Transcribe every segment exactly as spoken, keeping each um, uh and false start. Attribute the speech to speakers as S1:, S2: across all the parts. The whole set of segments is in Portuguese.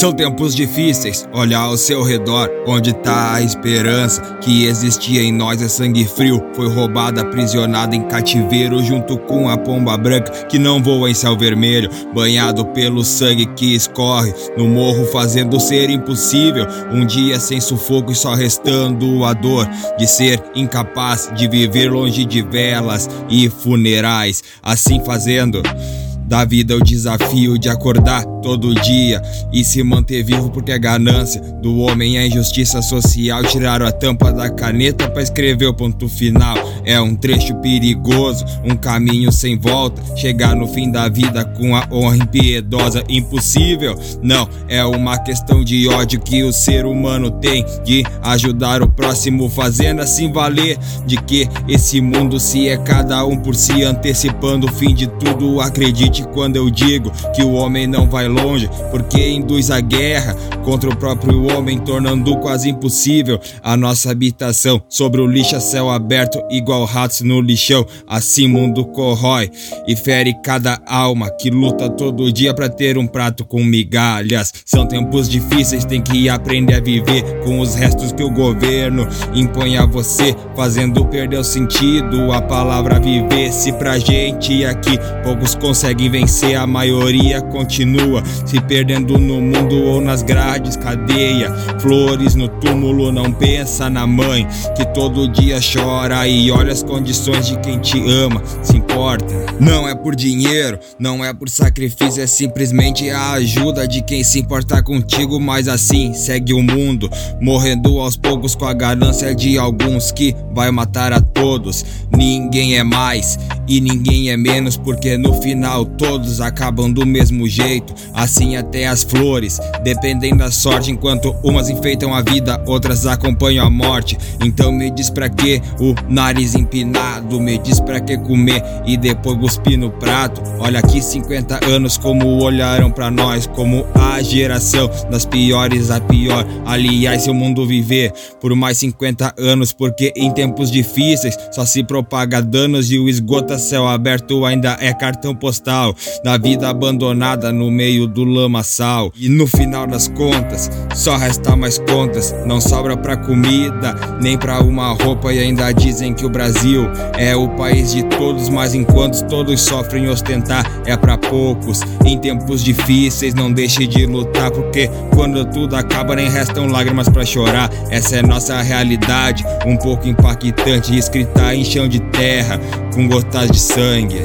S1: São tempos difíceis, olha ao seu redor, onde tá a esperança que existia em nós é sangue frio. Foi roubada, aprisionada em cativeiro, junto com a pomba branca que não voa em céu vermelho, banhado pelo sangue que escorre no morro, fazendo ser impossível um dia sem sufoco e só restando a dor de ser incapaz de viver longe de velas e funerais. Assim fazendo da vida o desafio de acordar todo dia e se manter vivo, porque a ganância do homem é a injustiça social. Tiraram a tampa da caneta pra escrever o ponto final. É um trecho perigoso, um caminho sem volta, chegar no fim da vida com a honra impiedosa. Impossível, não, é uma questão de ódio que o ser humano tem de ajudar o próximo, fazendo assim valer de que esse mundo se é cada um por si, antecipando o fim de tudo. Acredite quando eu digo que o homem não vai longe, porque induz a guerra contra o próprio homem, tornando quase impossível a nossa habitação. Sobre o lixo a céu aberto, igual ratos no lixão. Assim mundo corrói e fere cada alma que luta todo dia pra ter um prato com migalhas. São tempos difíceis, tem que aprender a viver com os restos que o governo impõe a você, fazendo perder o sentido a palavra viver. Se pra gente aqui poucos conseguem vencer, a maioria continua se perdendo no mundo ou nas grades, cadeia. Flores no túmulo, não pensa na mãe que todo dia chora e olha as condições de quem te ama. Se importa, não é por dinheiro, não é por sacrifício, é simplesmente a ajuda de quem se importa contigo. Mas assim segue o mundo, morrendo aos poucos com a ganância de alguns que vai matar a todos. Ninguém é mais e ninguém é menos, porque no final todos acabam do mesmo jeito. Assim até as flores dependem da sorte, enquanto umas enfeitam a vida, outras acompanham a morte. Então me diz pra que o nariz empinado, me diz pra que comer e depois cuspir no prato. Olha aqui cinquenta anos como olharam pra nós, como a geração das piores a pior. Aliás, se o mundo viver por mais cinquenta anos, porque em tempos difíceis só se propaga danos e o esgoto a céu aberto ainda é cartão postal da vida abandonada no meio do lamaçal. E no final das contas só resta mais contas, não sobra pra comida nem pra uma roupa, e ainda dizem que o Brasil é o país de todos, mas enquanto todos sofrem, ostentar é pra poucos. Em tempos difíceis não deixe de lutar, porque quando tudo acaba nem restam lágrimas pra chorar. Essa é nossa realidade, um pouco impactante, escrita em chão de terra com gotas de sangue.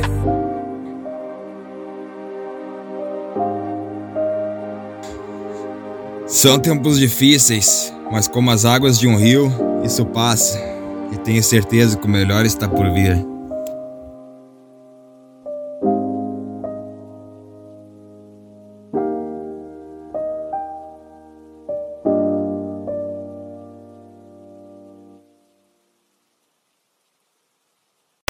S1: São tempos difíceis, mas como as águas de um rio, isso passa, e tenho certeza que o melhor está por vir.